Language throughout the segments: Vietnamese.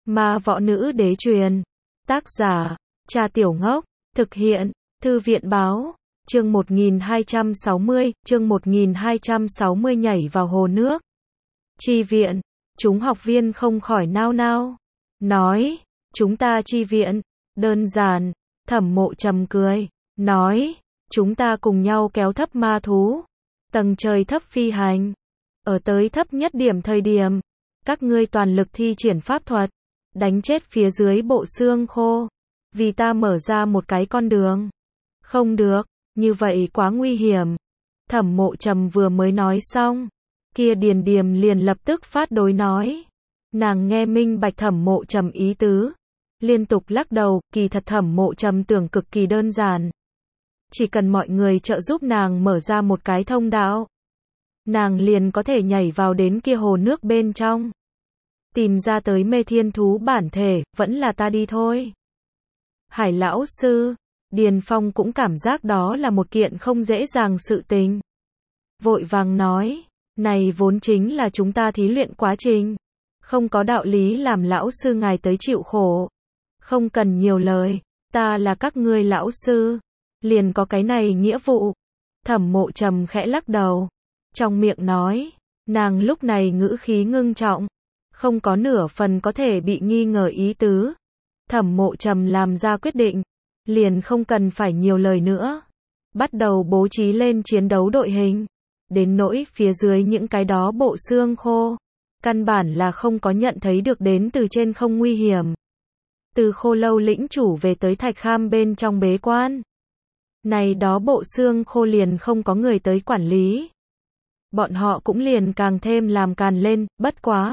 Ma võ nữ đế truyền. Tác giả, Trà Tiểu Ngốc. Thực hiện, Thư viện báo. Chương 1260 nhảy vào hồ nước. Chi viện. Chúng học viên không khỏi nao nao. Nói, chúng ta chi viện. Đơn giản. Thẩm Mộ Trầm cười. Nói, chúng ta cùng nhau kéo thấp ma thú. Tầng trời thấp phi hành. Ở tới thấp nhất điểm thời điểm. Các ngươi toàn lực thi triển pháp thuật. Đánh chết phía dưới bộ xương khô. Vì ta mở ra một cái con đường. Không được, như vậy quá nguy hiểm. Thẩm Mộ Trầm vừa mới nói xong. Kia Điền Điềm liền lập tức phát đối nói. Nàng nghe minh bạch Thẩm Mộ Trầm ý tứ. Liên tục lắc đầu, kỳ thật Thẩm Mộ Trầm tưởng cực kỳ đơn giản. Chỉ cần mọi người trợ giúp nàng mở ra một cái thông đạo. Nàng liền có thể nhảy vào đến kia hồ nước bên trong. Tìm ra tới mê thiên thú bản thể, vẫn là ta đi thôi. Hải lão sư, Điền Phong cũng cảm giác đó là một kiện không dễ dàng sự tình. Vội vàng nói, này vốn chính là chúng ta thí luyện quá trình. Không có đạo lý làm lão sư ngài tới chịu khổ. Không cần nhiều lời, ta là các ngươi lão sư. Liền có cái này nghĩa vụ. Thẩm Mộ Trầm khẽ lắc đầu. Trong miệng nói, nàng lúc này ngữ khí ngưng trọng. Không có nửa phần có thể bị nghi ngờ ý tứ. Thẩm Mộ Trầm làm ra quyết định. Liền không cần phải nhiều lời nữa. Bắt đầu bố trí lên chiến đấu đội hình. Đến nỗi phía dưới những cái đó bộ xương khô. Căn bản là không có nhận thấy được đến từ trên không nguy hiểm. Từ Khô Lâu lĩnh chủ về tới Thạch Kham bên trong bế quan. Này đó bộ xương khô liền không có người tới quản lý. Bọn họ cũng liền càng thêm làm càn lên, bất quá.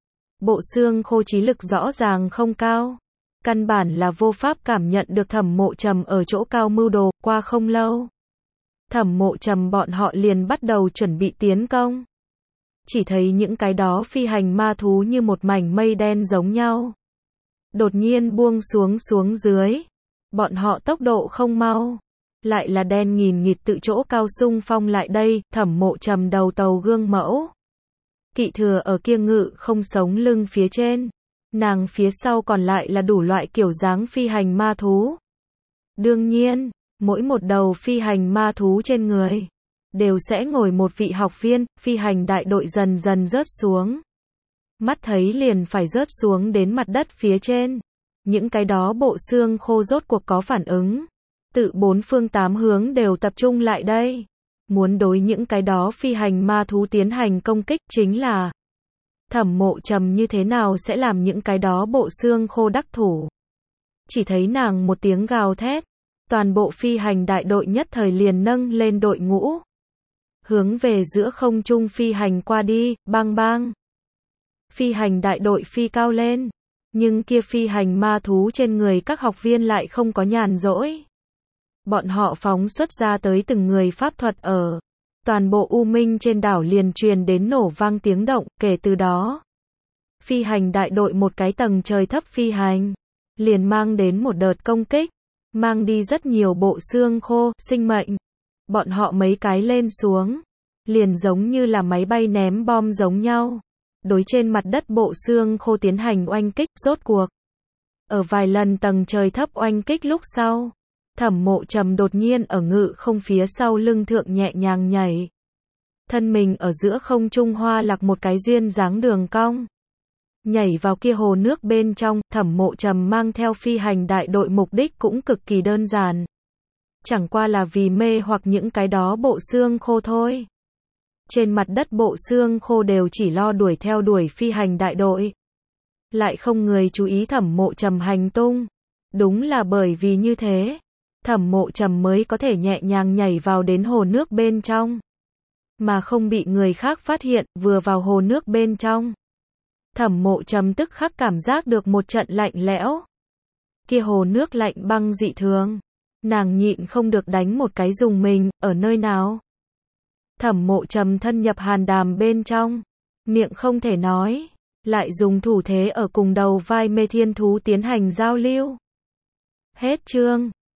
Bộ xương khô trí lực rõ ràng không cao. Căn bản là vô pháp cảm nhận được Thẩm Mộ Trầm ở chỗ cao mưu đồ. Qua không lâu, Thẩm Mộ Trầm bọn họ liền bắt đầu chuẩn bị tiến công. Chỉ thấy những cái đó phi hành ma thú như một mảnh mây đen giống nhau. Đột nhiên buông xuống dưới. Bọn họ tốc độ không mau. Lại là đen nghìn nghịt tự chỗ cao xung phong lại đây. Thẩm Mộ Trầm đầu tàu gương mẫu. Kỵ thừa ở kia ngự không sống lưng phía trên. Nàng phía sau còn lại là đủ loại kiểu dáng phi hành ma thú. Đương nhiên, mỗi một đầu phi hành ma thú trên người đều sẽ ngồi một vị học viên. Phi hành đại đội dần dần rớt xuống. Mắt thấy liền phải rớt xuống đến mặt đất phía trên. Những cái đó bộ xương khô rốt cuộc có phản ứng. Tự bốn phương tám hướng đều tập trung lại đây. Muốn đối những cái đó phi hành ma thú tiến hành công kích chính là Thẩm Mộ Trầm như thế nào sẽ làm những cái đó bộ xương khô đắc thủ. Chỉ thấy nàng một tiếng gào thét. Toàn bộ phi hành đại đội nhất thời liền nâng lên đội ngũ. Hướng về giữa không trung phi hành qua đi, bang bang. Phi hành đại đội phi cao lên. Nhưng kia phi hành ma thú trên người các học viên lại không có nhàn rỗi. Bọn họ phóng xuất ra tới từng người pháp thuật ở. Toàn bộ U Minh trên đảo liền truyền đến nổ vang tiếng động. Kể từ đó, phi hành đại đội một cái tầng trời thấp phi hành. Liền mang đến một đợt công kích. Mang đi rất nhiều bộ xương khô, sinh mệnh. Bọn họ mấy cái lên xuống. Liền giống như là máy bay ném bom giống nhau. Đối trên mặt đất bộ xương khô tiến hành oanh kích. Rốt cuộc, ở vài lần tầng trời thấp oanh kích lúc sau, Thẩm Mộ Trầm đột nhiên ở ngự không phía sau lưng thượng nhẹ nhàng nhảy. Thân mình ở giữa không trung hoa lạc một cái duyên dáng đường cong. Nhảy vào kia hồ nước bên trong. Thẩm Mộ Trầm mang theo phi hành đại đội mục đích cũng cực kỳ đơn giản. Chẳng qua là vì mê hoặc những cái đó bộ xương khô thôi. Trên mặt đất bộ xương khô đều chỉ lo đuổi theo đuổi phi hành đại đội. Lại không người chú ý Thẩm Mộ Trầm hành tung. Đúng là bởi vì như thế, Thẩm Mộ Trầm mới có thể nhẹ nhàng nhảy vào đến hồ nước bên trong. Mà không bị người khác phát hiện. Vừa vào hồ nước bên trong, Thẩm Mộ Trầm tức khắc cảm giác được một trận lạnh lẽo. Kia hồ nước lạnh băng dị thường. Nàng nhịn không được đánh một cái dùng mình. Ở nơi nào? Thẩm Mộ Trầm thân nhập hàn đàm bên trong. Miệng không thể nói. Lại dùng thủ thế ở cùng đầu vai mê thiên thú tiến hành giao lưu. Hết chương.